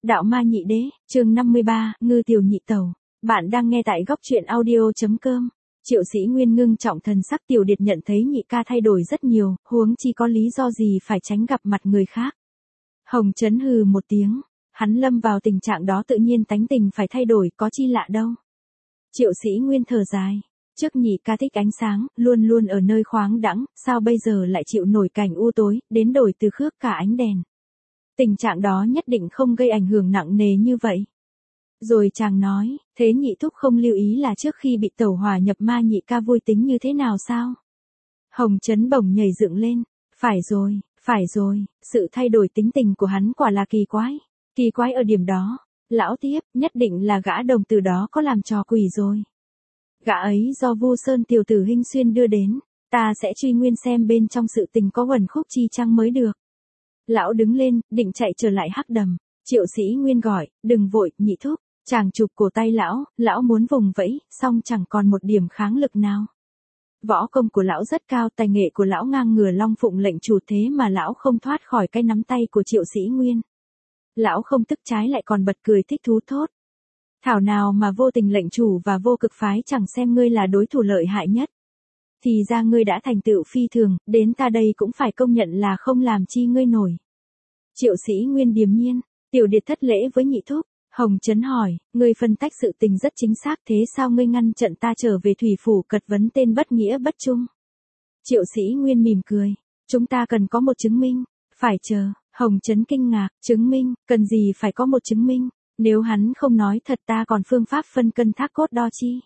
Đạo ma nhị đế, chương 53, ngư tiểu nhị tẩu. Bạn đang nghe tại góc truyện audio.com. Triệu Sĩ Nguyên ngưng trọng thần sắc. Tiểu Điệt nhận thấy nhị ca thay đổi rất nhiều, huống chi có lý do gì phải tránh gặp mặt người khác. Hồng Trấn hừ một tiếng, hắn lâm vào tình trạng đó tự nhiên tánh tình phải thay đổi, có chi lạ đâu. Triệu Sĩ Nguyên thở dài, trước nhị ca thích ánh sáng, luôn luôn ở nơi khoáng đãng, sao bây giờ lại chịu nổi cảnh u tối, đến đổi từ khước cả ánh đèn. Tình trạng đó nhất định không gây ảnh hưởng nặng nề như vậy. Rồi chàng nói, thế nhị thúc không lưu ý là trước khi bị tẩu hỏa nhập ma nhị ca vui tính như thế nào sao? Hồng Trấn bỗng nhảy dựng lên, phải rồi, sự thay đổi tính tình của hắn quả là kỳ quái ở điểm đó. Lão tiếp, nhất định là gã đồng tử đó có làm trò quỷ rồi. Gã ấy do Vu Sơn tiểu tử Hinh Xuyên đưa đến, ta sẽ truy nguyên xem bên trong sự tình có uẩn khúc chi chăng mới được. Lão đứng lên, định chạy trở lại hắc đầm. Triệu Sĩ Nguyên gọi, đừng vội, nhị thúc. Chàng chụp cổ tay lão muốn vùng vẫy, song chẳng còn một điểm kháng lực nào. Võ công của lão rất cao, tài nghệ của lão ngang ngửa Long Phụng lệnh chủ, thế mà lão không thoát khỏi cái nắm tay của Triệu Sĩ Nguyên. Lão không tức, trái lại còn bật cười thích thú thốt. Thảo nào mà vô tình lệnh chủ và vô cực phái chẳng xem ngươi là đối thủ lợi hại nhất. Thì ra ngươi đã thành tựu phi thường, đến ta đây cũng phải công nhận là không làm chi ngươi nổi. Triệu Sĩ Nguyên điềm nhiên, Tiểu Điệt thất lễ với nhị thúc. Hồng Trấn hỏi, ngươi phân tách sự tình rất chính xác, thế sao ngươi ngăn chặn ta trở về thủy phủ cật vấn tên bất nghĩa bất trung? Triệu Sĩ Nguyên mỉm cười, chúng ta cần có một chứng minh, phải chờ. Hồng Trấn kinh ngạc, chứng minh, cần gì phải có một chứng minh, nếu hắn không nói thật ta còn phương pháp phân cân thác cốt đo chi.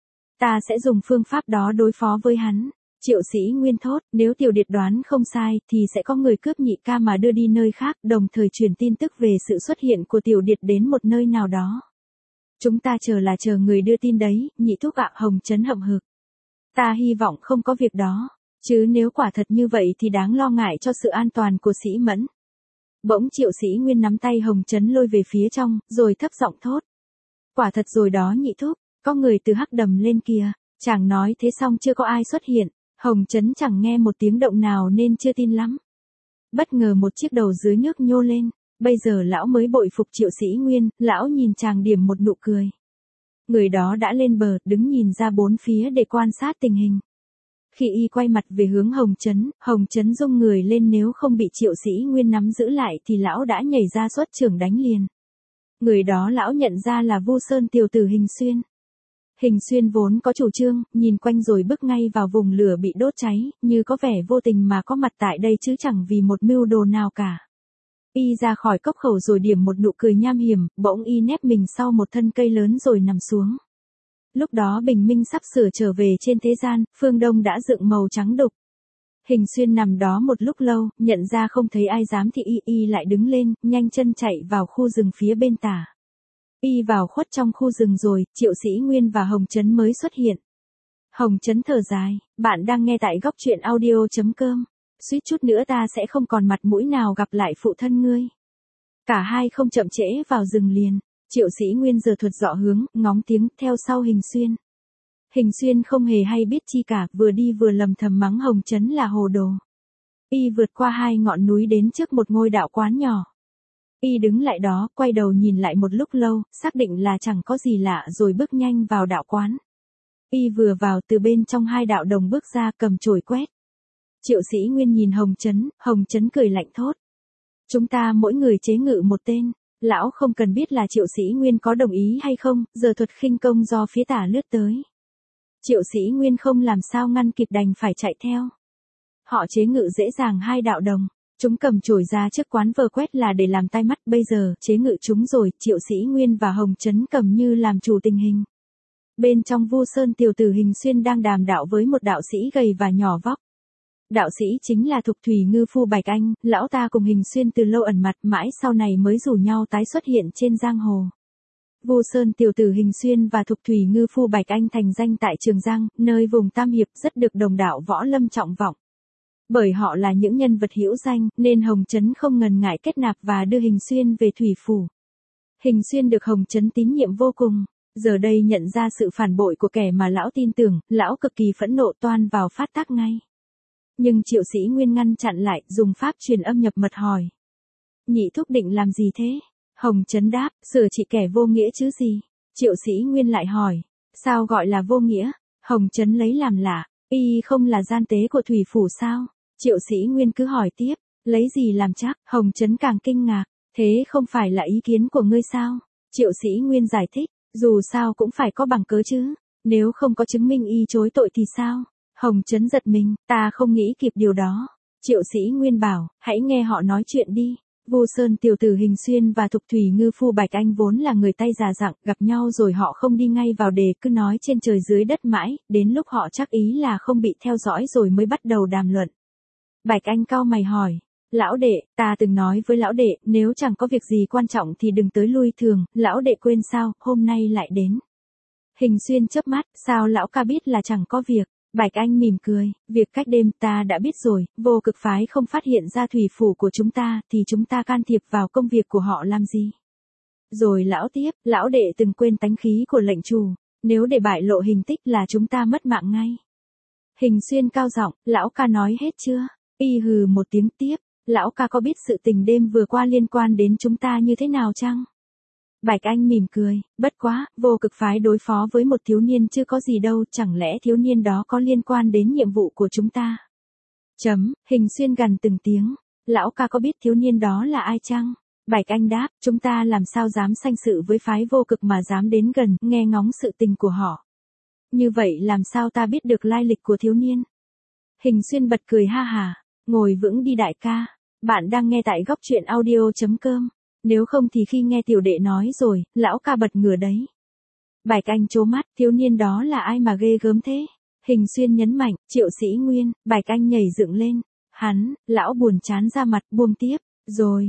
Ta sẽ dùng phương pháp đó đối phó với hắn. Triệu Sĩ Nguyên thốt, nếu Tiểu Điệt đoán không sai thì sẽ có người cướp nhị ca mà đưa đi nơi khác, đồng thời truyền tin tức về sự xuất hiện của Tiểu Điệt đến một nơi nào đó. Chúng ta chờ người đưa tin đấy, nhị thúc ạ. Hồng Trấn hậm hực. Ta hy vọng không có việc đó, chứ nếu quả thật như vậy thì đáng lo ngại cho sự an toàn của Sĩ Mẫn. Bỗng Triệu Sĩ Nguyên nắm tay Hồng Trấn lôi về phía trong, rồi thấp giọng thốt. Quả thật rồi đó nhị thúc, có người từ hắc đầm lên kìa. Chàng nói thế xong chưa có ai xuất hiện. Hồng Trấn chẳng nghe một tiếng động nào nên chưa tin lắm. Bất ngờ một chiếc đầu dưới nước nhô lên, bây giờ lão mới bội phục Triệu Sĩ Nguyên, lão nhìn chàng điểm một nụ cười. Người đó đã lên bờ, đứng nhìn ra bốn phía để quan sát tình hình. Khi y quay mặt về hướng Hồng Trấn rung người lên, nếu không bị Triệu Sĩ Nguyên nắm giữ lại thì lão đã nhảy ra xuất chưởng đánh liền. Người đó lão nhận ra là Vu Sơn tiểu tử Hình Xuyên. Hình Xuyên vốn có chủ trương, nhìn quanh rồi bước ngay vào vùng lửa bị đốt cháy, như có vẻ vô tình mà có mặt tại đây chứ chẳng vì một mưu đồ nào cả. Y ra khỏi cốc khẩu rồi điểm một nụ cười nham hiểm, bỗng y nép mình sau một thân cây lớn rồi nằm xuống. Lúc đó bình minh sắp sửa trở về trên thế gian, phương đông đã dựng màu trắng đục. Hình Xuyên nằm đó một lúc lâu, nhận ra không thấy ai dám thì y lại đứng lên, nhanh chân chạy vào khu rừng phía bên tả. Y vào khuất trong khu rừng rồi, Triệu Sĩ Nguyên và Hồng Trấn mới xuất hiện. Hồng Trấn thở dài, bạn đang nghe tại góc truyện audio.com. Suýt chút nữa ta sẽ không còn mặt mũi nào gặp lại phụ thân ngươi. Cả hai không chậm trễ vào rừng liền. Triệu Sĩ Nguyên giờ thuật dọ hướng, ngóng tiếng theo sau Hình Xuyên. Hình Xuyên không hề hay biết chi cả, vừa đi vừa lầm thầm mắng Hồng Trấn là hồ đồ. Y vượt qua hai ngọn núi đến trước một ngôi đạo quán nhỏ. Y đứng lại đó, quay đầu nhìn lại một lúc lâu, xác định là chẳng có gì lạ rồi bước nhanh vào đạo quán. Y vừa vào, từ bên trong hai đạo đồng bước ra cầm chổi quét. Triệu Sĩ Nguyên nhìn Hồng Trấn cười lạnh thốt. Chúng ta mỗi người chế ngự một tên, lão không cần biết là Triệu Sĩ Nguyên có đồng ý hay không, giờ thuật khinh công do phía tả lướt tới. Triệu Sĩ Nguyên không làm sao ngăn kịp đành phải chạy theo. Họ chế ngự dễ dàng hai đạo đồng. Chúng cầm chổi ra trước quán vờ quét là để làm tai mắt, bây giờ chế ngự chúng rồi, Triệu Sĩ Nguyên và Hồng Trấn cầm như làm chủ tình hình. Bên trong Vu Sơn tiểu tử Hình Xuyên đang đàm đạo với một đạo sĩ gầy và nhỏ vóc. Đạo sĩ chính là Thục Thủy Ngư Phu Bạch Anh, lão ta cùng Hình Xuyên từ lâu ẩn mặt, mãi sau này mới rủ nhau tái xuất hiện trên giang hồ. Vu Sơn tiểu tử Hình Xuyên và Thục Thủy Ngư Phu Bạch Anh thành danh tại Trường Giang, nơi vùng Tam Hiệp, rất được đồng đạo võ lâm trọng vọng. Bởi họ là những nhân vật hữu danh, nên Hồng Trấn không ngần ngại kết nạp và đưa Hình Xuyên về thủy phủ. Hình Xuyên được Hồng Trấn tín nhiệm vô cùng, giờ đây nhận ra sự phản bội của kẻ mà lão tin tưởng, lão cực kỳ phẫn nộ toan vào phát tác ngay. Nhưng Triệu Sĩ Nguyên ngăn chặn lại, dùng pháp truyền âm nhập mật hỏi. Nhị thúc định làm gì thế? Hồng Trấn đáp, sửa trị kẻ vô nghĩa chứ gì. Triệu Sĩ Nguyên lại hỏi, sao gọi là vô nghĩa? Hồng Trấn lấy làm lạ, y không là gian tế của thủy phủ sao? Triệu Sĩ Nguyên cứ hỏi tiếp, lấy gì làm chắc? Hồng Trấn càng kinh ngạc, thế không phải là ý kiến của ngươi sao? Triệu Sĩ Nguyên giải thích, dù sao cũng phải có bằng cớ chứ, nếu không có chứng minh y chối tội thì sao? Hồng Trấn giật mình, ta không nghĩ kịp điều đó. Triệu Sĩ Nguyên bảo, hãy nghe họ nói chuyện đi. Vu Sơn tiểu tử Hình Xuyên và Thục Thủy ngư phu Bạch Anh vốn là người tay già dặn, gặp nhau rồi họ không đi ngay vào đề, cứ nói trên trời dưới đất mãi, đến lúc họ chắc ý là không bị theo dõi rồi mới bắt đầu đàm luận. Bạch Anh cau mày hỏi, lão đệ, ta từng nói với lão đệ, nếu chẳng có việc gì quan trọng thì đừng tới lui thường, lão đệ quên sao, hôm nay lại đến. Hình Xuyên chớp mắt, sao lão ca biết là chẳng có việc? Bạch Anh mỉm cười, việc cách đêm ta đã biết rồi, Vô Cực phái không phát hiện ra thủy phủ của chúng ta thì chúng ta can thiệp vào công việc của họ làm gì? Rồi lão tiếp, lão đệ từng quên tánh khí của lệnh chủ, nếu để bại lộ hình tích là chúng ta mất mạng ngay. Hình Xuyên cao giọng, lão ca nói hết chưa? Y hừ một tiếng tiếp, lão ca có biết sự tình đêm vừa qua liên quan đến chúng ta như thế nào chăng? Bạch Anh mỉm cười, bất quá, Vô Cực phái đối phó với một thiếu niên chưa có gì đâu, chẳng lẽ thiếu niên đó có liên quan đến nhiệm vụ của chúng ta? Hình Xuyên gằn từng tiếng, lão ca có biết thiếu niên đó là ai chăng? Bạch Anh đáp, chúng ta làm sao dám sanh sự với phái Vô Cực mà dám đến gần, nghe ngóng sự tình của họ. Như vậy làm sao ta biết được lai lịch của thiếu niên? Hình Xuyên bật cười ha hà, ngồi vững đi đại ca, bạn đang nghe tại góc truyện audio.com. Nếu không thì khi nghe tiểu đệ nói rồi, lão ca bật ngửa đấy. Bạch Anh trố mắt, thiếu niên đó là ai mà ghê gớm thế? Hình Xuyên nhấn mạnh, Triệu Sĩ Nguyên. Bạch Anh nhảy dựng lên. Hắn, lão buồn chán ra mặt, buông tiếp. Rồi,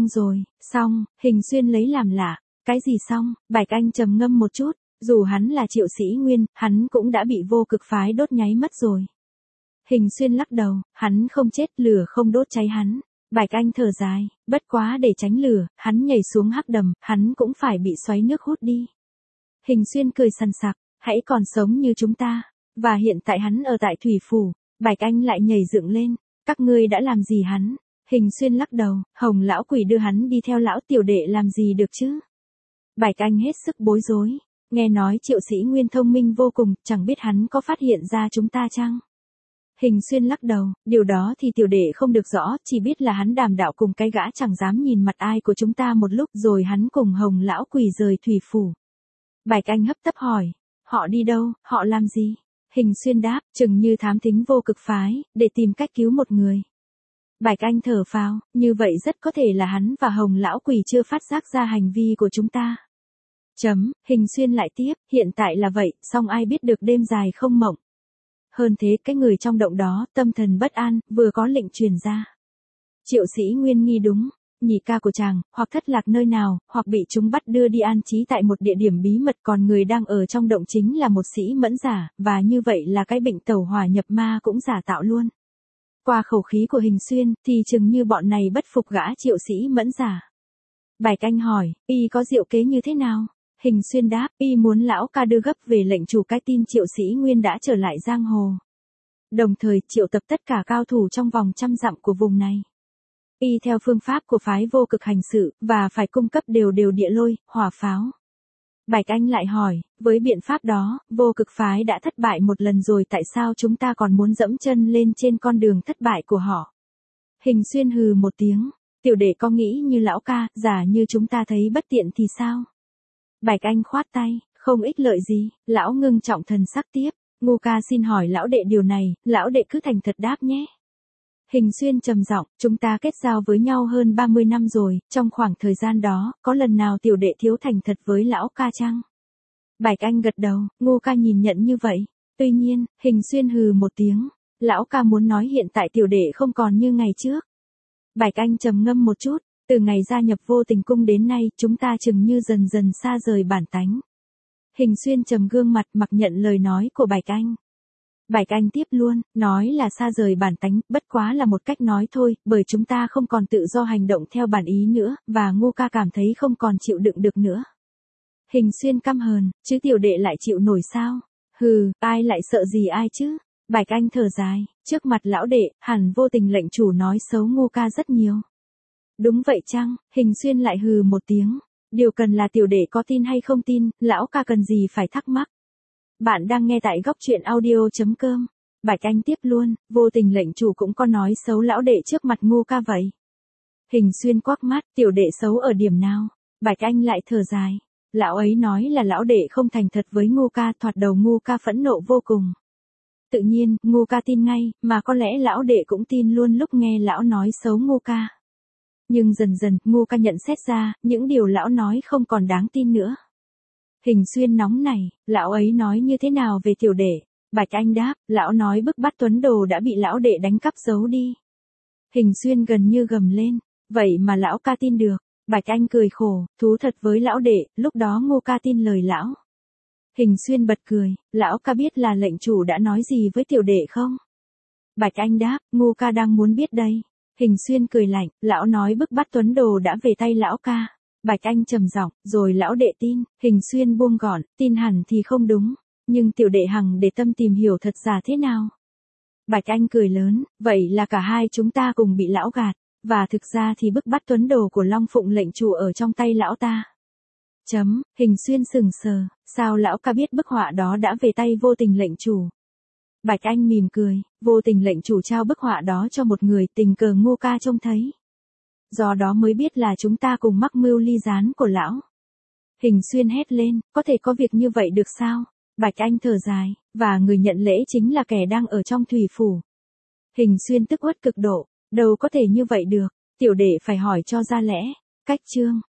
xong, Hình Xuyên lấy làm lạ. Cái gì xong? Bạch Anh trầm ngâm một chút. Dù hắn là Triệu Sĩ Nguyên, hắn cũng đã bị Vô Cực phái đốt nháy mất rồi. Hình Xuyên lắc đầu, hắn không chết, lửa không đốt cháy hắn. Bạch Anh thở dài, bất quá để tránh lửa, hắn nhảy xuống hắc đầm, hắn cũng phải bị xoáy nước hút đi. Hình Xuyên cười sằng sặc, hãy còn sống như chúng ta, và hiện tại hắn ở tại thủy phủ. Bạch Anh lại nhảy dựng lên, các ngươi đã làm gì hắn? Hình Xuyên lắc đầu, Hồng lão quỷ đưa hắn đi theo lão tiểu đệ làm gì được chứ? Bạch Anh hết sức bối rối, nghe nói Triệu Sĩ Nguyên thông minh vô cùng, chẳng biết hắn có phát hiện ra chúng ta chăng? Hình Xuyên lắc đầu, điều đó thì tiểu đệ không được rõ, chỉ biết là hắn đàm đạo cùng cái gã chẳng dám nhìn mặt ai của chúng ta một lúc, rồi hắn cùng Hồng lão quỷ rời thủy phủ. Bạch Anh hấp tấp hỏi, họ đi đâu, họ làm gì? Hình Xuyên đáp, chừng như thám thính Vô Cực phái, để tìm cách cứu một người. Bạch Anh thở phào, như vậy rất có thể là hắn và Hồng lão quỷ chưa phát giác ra hành vi của chúng ta. Hình Xuyên lại tiếp, hiện tại là vậy, song ai biết được đêm dài không mộng. Hơn thế, cái người trong động đó, tâm thần bất an, vừa có lệnh truyền ra. Triệu Sĩ Nguyên nghi đúng, nhị ca của chàng, hoặc thất lạc nơi nào, hoặc bị chúng bắt đưa đi an trí tại một địa điểm bí mật, còn người đang ở trong động chính là một sĩ mẫn giả, và như vậy là cái bệnh tẩu hỏa nhập ma cũng giả tạo luôn. Qua khẩu khí của Hình Xuyên, thì chừng như bọn này bất phục gã Triệu Sĩ mẫn giả. Bạch Anh hỏi, y có diệu kế như thế nào? Hình Xuyên đáp, y muốn lão ca đưa gấp về lệnh chủ cái tin Triệu Sĩ Nguyên đã trở lại giang hồ. Đồng thời triệu tập tất cả cao thủ trong vòng 100 dặm của vùng này. Y theo phương pháp của phái Vô Cực hành sự, và phải cung cấp đều địa lôi, hỏa pháo. Bạch Anh lại hỏi, với biện pháp đó, Vô Cực phái đã thất bại một lần rồi, tại sao chúng ta còn muốn dẫm chân lên trên con đường thất bại của họ? Hình Xuyên hừ một tiếng, tiểu đệ có nghĩ như lão ca, giả như chúng ta thấy bất tiện thì sao? Bạch Anh khoát tay, không ích lợi gì, lão ngưng trọng thần sắc tiếp, Ngô ca xin hỏi lão đệ điều này, lão đệ cứ thành thật đáp nhé. Hình Xuyên trầm giọng, chúng ta kết giao với nhau hơn 30 năm rồi, trong khoảng thời gian đó, có lần nào tiểu đệ thiếu thành thật với lão ca chăng? Bạch Anh gật đầu, Ngô ca nhìn nhận như vậy. Tuy nhiên, Hình Xuyên hừ một tiếng, lão ca muốn nói hiện tại tiểu đệ không còn như ngày trước. Bạch Anh trầm ngâm một chút, từ ngày gia nhập Vô Tình cung đến nay, chúng ta chừng như dần dần xa rời bản tánh. Hình Xuyên trầm gương mặt mặc nhận lời nói của Bạch Anh. Bạch Anh tiếp luôn, nói là xa rời bản tánh, bất quá là một cách nói thôi, bởi chúng ta không còn tự do hành động theo bản ý nữa, và Ngô ca cảm thấy không còn chịu đựng được nữa. Hình Xuyên căm hờn, chứ tiểu đệ lại chịu nổi sao? Hừ, ai lại sợ gì ai chứ? Bạch Anh thở dài, trước mặt lão đệ, hẳn Vô Tình lệnh chủ nói xấu Ngô ca rất nhiều. Đúng vậy chăng? Hình Xuyên lại hừ một tiếng. Điều cần là tiểu đệ có tin hay không tin, lão ca cần gì phải thắc mắc. Bạn đang nghe tại góc truyện audio.com. Bạch Anh tiếp luôn, vô tình lệnh chủ cũng có nói xấu lão đệ trước mặt Ngô ca vậy. Hình Xuyên quắc mắt, tiểu đệ xấu ở điểm nào? Bạch Anh lại thở dài. Lão ấy nói là lão đệ không thành thật với Ngô ca, thoạt đầu Ngô ca phẫn nộ vô cùng. Tự nhiên, Ngô ca tin ngay, mà có lẽ lão đệ cũng tin luôn lúc nghe lão nói xấu Ngô ca. Nhưng dần dần, Ngô ca nhận xét ra, những điều lão nói không còn đáng tin nữa. Hình Xuyên nóng này, lão ấy nói như thế nào về tiểu đệ? Bạch Anh đáp, lão nói bức bắt Tuấn Đồ đã bị lão đệ đánh cắp giấu đi. Hình Xuyên gần như gầm lên, vậy mà lão ca tin được. Bạch Anh cười khổ, thú thật với lão đệ, lúc đó Ngô ca tin lời lão. Hình Xuyên bật cười, lão ca biết là lệnh chủ đã nói gì với tiểu đệ không? Bạch Anh đáp, Ngô ca đang muốn biết đây. Hình Xuyên cười lạnh, lão nói bức bắt Tuấn Đồ đã về tay lão ca. Bạch Anh trầm giọng, rồi lão đệ tin. Hình Xuyên buông gọn, tin hẳn thì không đúng, nhưng tiểu đệ hằng để tâm tìm hiểu thật giả thế nào. Bạch Anh cười lớn, vậy là cả hai chúng ta cùng bị lão gạt, và thực ra thì bức bắt Tuấn Đồ của Long Phụng lệnh chủ ở trong tay lão ta. Hình Xuyên sừng sờ, sao lão ca biết bức họa đó đã về tay vô tình lệnh chủ? Bạch Anh mỉm cười, vô tình lệnh chủ trao bức họa đó cho một người tình cờ Ngô ca trông thấy. Do đó mới biết là chúng ta cùng mắc mưu ly gián của lão. Hình Xuyên hét lên, có thể có việc như vậy được sao? Bạch Anh thở dài, và người nhận lễ chính là kẻ đang ở trong thủy phủ. Hình Xuyên tức uất cực độ, đâu có thể như vậy được, tiểu đệ phải hỏi cho ra lẽ. Cách chương